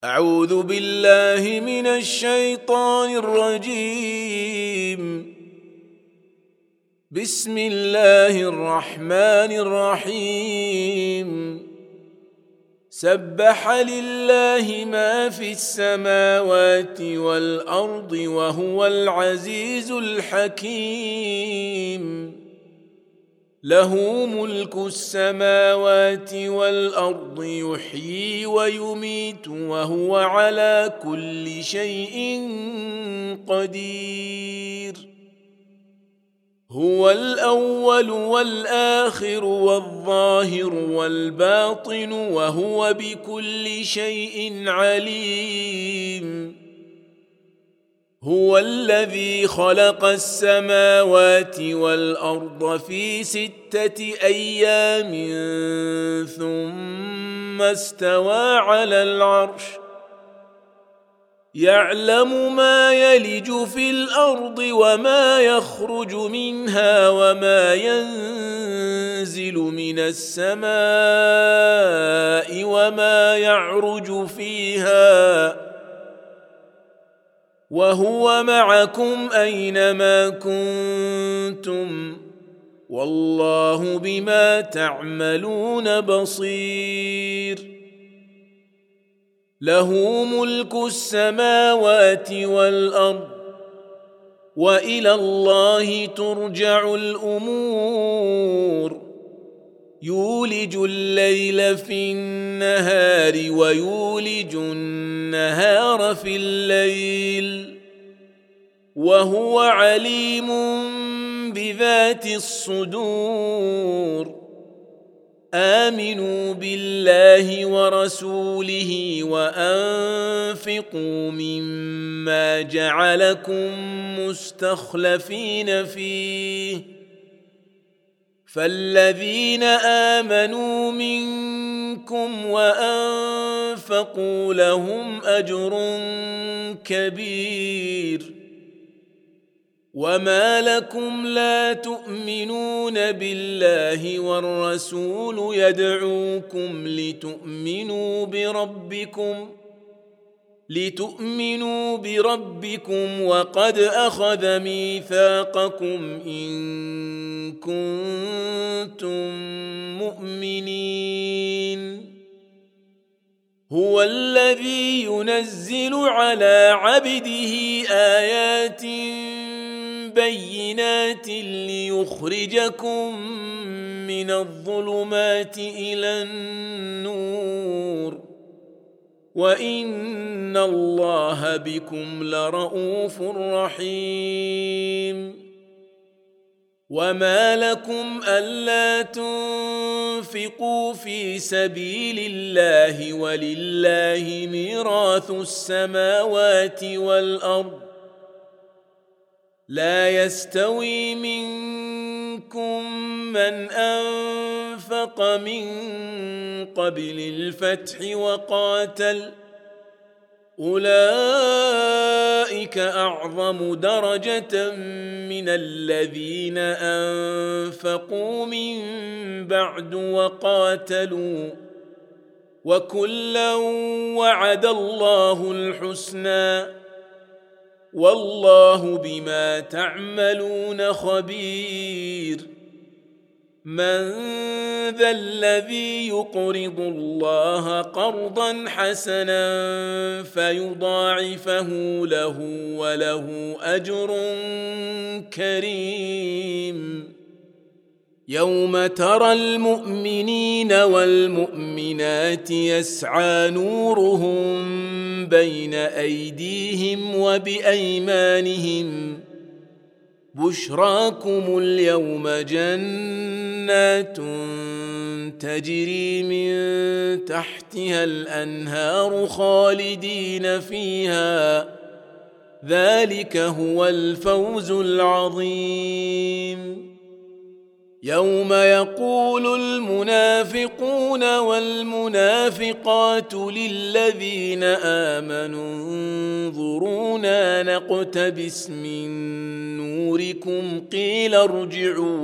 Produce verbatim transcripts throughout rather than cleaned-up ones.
أعوذ بالله من الشيطان الرجيم. بسم الله الرحمن الرحيم. سبح لله ما في السماوات والأرض وهو العزيز الحكيم. له ملك السماوات والأرض يحيي ويميت وهو على كل شيء قدير. هو الأول والآخر والظاهر والباطن وهو بكل شيء عليم. هو الذي خلق السماوات والأرض في ستة أيام ثم استوى على العرش يعلم ما يلج في الأرض وما يخرج منها وما ينزل من السماء وما يعرج فيها وهو معكم أينما كنتم والله بما تعملون بصير. له ملك السماوات والأرض وإلى الله ترجع الأمور. يولج الليل في النهار ويولج النهار في الليل وهو عليم بذات الصدور. آمنوا بالله ورسوله وأنفقوا مما جعلكم مستخلفين فيه فالذين آمنوا منكم وأنفقوا لهم أجر كبير. وما لكم لا تؤمنون بالله والرسول يدعوكم لتؤمنوا بربكم لتؤمنوا بربكم وقد أخذ ميثاقكم إن كنتم مؤمنين. هو الذي ينزل على عبده آيات بينات ليخرجكم من الظلمات إلى النور وإن الله بكم لرؤوف رحيم. وما لكم ألا تنفقوا في سبيل الله ولله ميراث السماوات والأرض لا يستوي منكم من أنفق من قبل الفتح وقاتل أولئك أعظم درجة من الذين أنفقوا من بعد وقاتلوا وكلا وعد الله الحسنى والله بما تعملون خبير. من ذا الذي يقرض الله قرضا حسنا فيضاعفه له وله أجر كريم. يوم ترى المؤمنين والمؤمنات يسعى نورهم بين أيديهم وبأيمانهم بشراكم اليوم جنات تجري من تحتها الأنهار خالدين فيها ذلك هو الفوز العظيم. يوم يقول المنافقون والمنافقات للذين آمنوا انظرونا نقتبس من نوركم قيل ارجعوا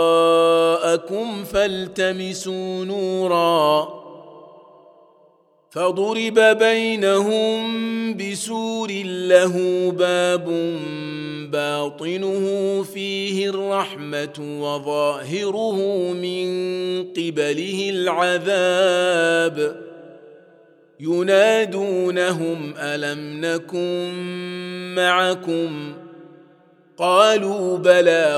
وراءكم فالتمسوا نورا فضرب بينهم بسور له باب باطنه فيه الرحمة وظاهره من قبله العذاب ينادونهم ألم نكن معكم قالوا بلى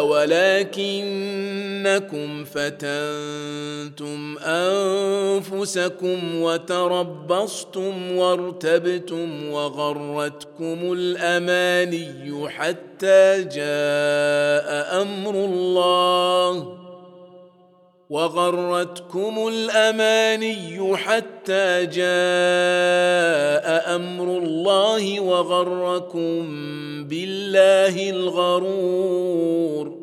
ولكنكم فتنتم أنفسكم وتربصتم وارتبتم وغرتكم الأماني حتى جاء أمر الله وغرتكم الأماني حتى جاء أمر الله وغركم بالله الغرور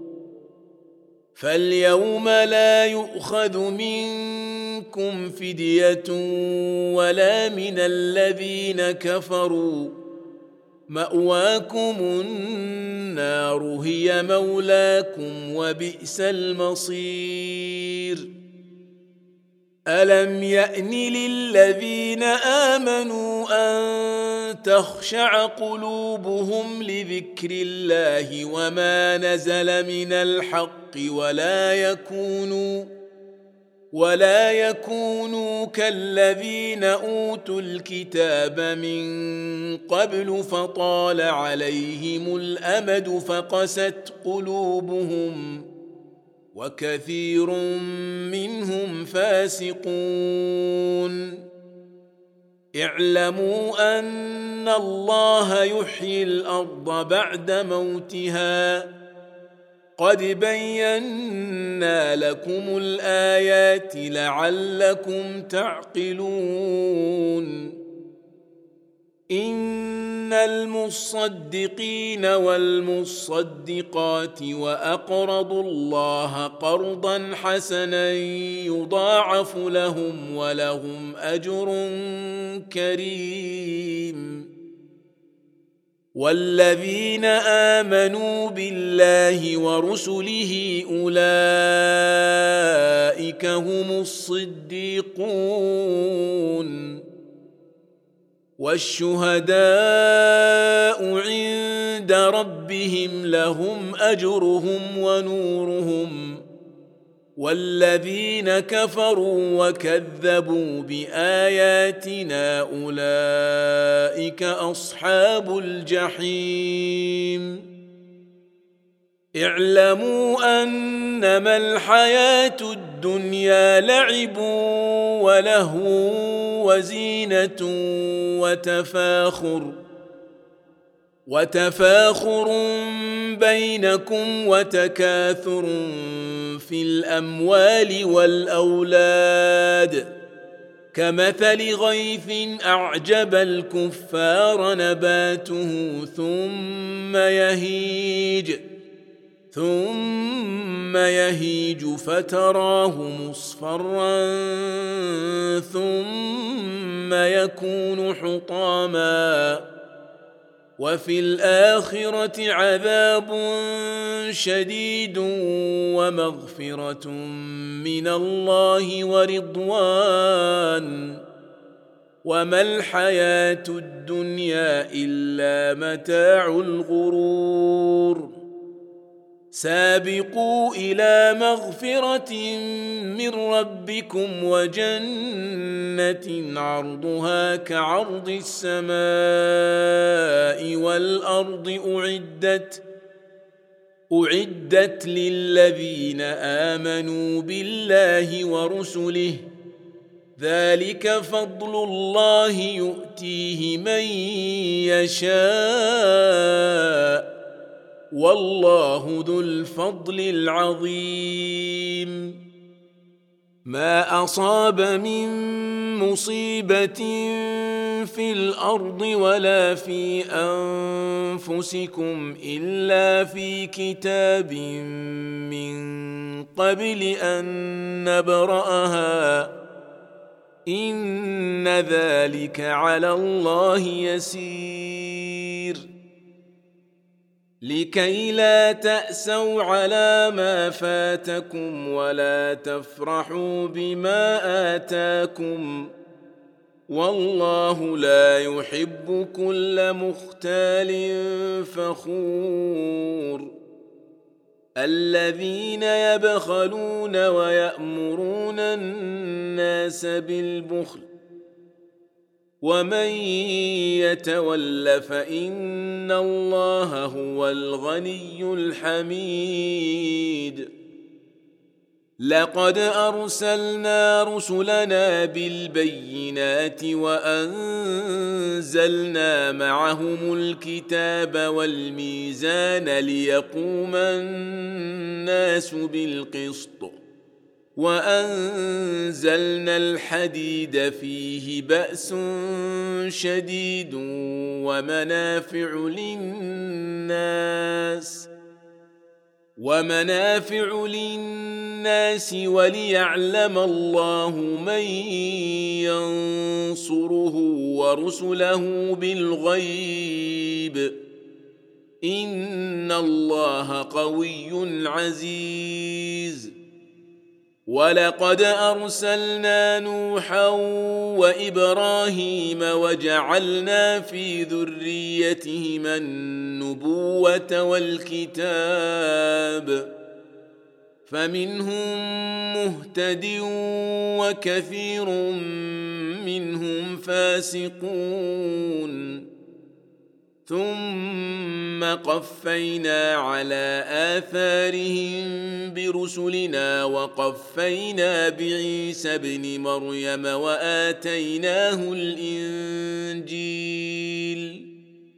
فاليوم لا يؤخذ منكم فدية ولا من الذين كفروا مأواكم النار هي مولاكم وبئس المصير ألم يأن للذين آمنوا أن تخشع قلوبهم لذكر الله وما نزل من الحق ولا يكونوا ولا يكونوا كالذين أوتوا الكتاب من قبل فطال عليهم الأمد فقست قلوبهم وكثير منهم فاسقون اعلموا أن الله يحيي الأرض بعد موتها قد بينا لكم الآيات لعلكم تعقلون إن المصدقين والمصدقات وأقرضوا الله قرضا حسنا يضاعف لهم ولهم أجر كريم والذين آمنوا بالله ورسله أولئك هم الصديقون والشهداء عند ربهم لهم أجرهم ونورهم والذين كفروا وكذبوا بآياتنا أولئك أصحاب الجحيم اعلموا أنما الحياة الدنيا لعب ولهو وزينة وتفاخر وتفاخر بينكم وتكاثر في الأموال والأولاد كمثل غيث أعجب الكفار نباته ثم يهيج ثم يهيج فتراه مصفرا ثم يكون حطاما وفي الآخرة عذاب شديد ومغفرة من الله ورضوان وما الحياة الدنيا إلا متاع الغرور سابقوا إلى مغفرة من ربكم وجنة عرضها كعرض السماء والأرض أعدت أعدت للذين آمنوا بالله ورسله ذلك فضل الله يؤتيه من يشاء والله ذو الفضل العظيم ما أصاب من مصيبة في الأرض ولا في أنفسكم إلا في كتاب من قبل أن نبرأها إن ذلك على الله يسير لكي لا تأسوا على ما فاتكم ولا تفرحوا بما آتاكم والله لا يحب كل مختال فخور الذين يبخلون ويأمرون الناس بالبخل ومن يتول فإن الله هو الغني الحميد لقد أرسلنا رسلنا بالبينات وأنزلنا معهم الكتاب والميزان ليقوم الناس بالقسط وأنزلنا الحديد فيه بأس شديد ومنافع للناس ومنافع للناس وليعلم الله من ينصره ورسله بالغيب إن الله قوي عزيز ولقد أرسلنا نوحا وإبراهيم وجعلنا في ذريتهما النبوة والكتاب فمنهم مهتد وكثير منهم فاسقون ثم قفينا على آثارهم برسلنا وقفينا بعيسى ابن مريم وآتيناه الإنجيل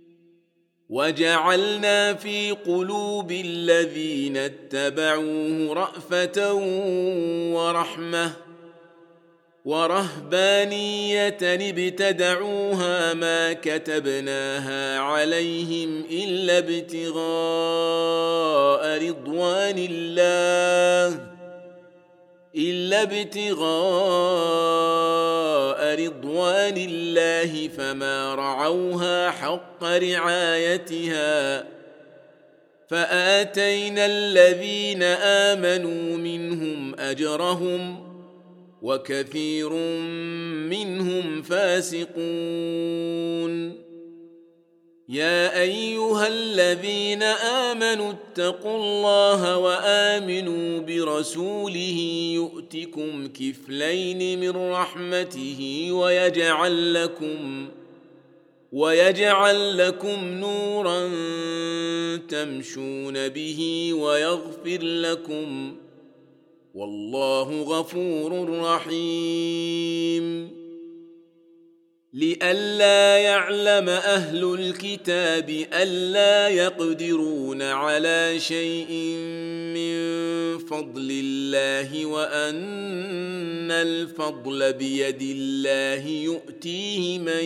وجعلنا في قلوب الذين اتبعوه رأفة ورحمة ورهبانية ابتدعوها ما كتبناها عليهم إلا ابتغاء رضوان الله إلا ابتغاء رضوان الله فما رعوها حق رعايتها فآتينا الذين آمنوا منهم أجرهم وكثير منهم فاسقون يا أيها الذين آمنوا اتقوا الله وآمنوا برسوله يؤتكم كفلين من رحمته ويجعل لكم ويجعل لكم نورا تمشون به ويغفر لكم والله غفور رحيم لئلا يعلم أهل الكتاب ألا يقدرون على شيء من فضل الله وأن الفضل بيد الله يؤتيه من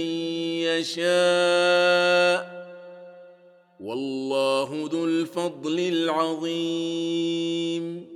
يشاء والله ذو الفضل العظيم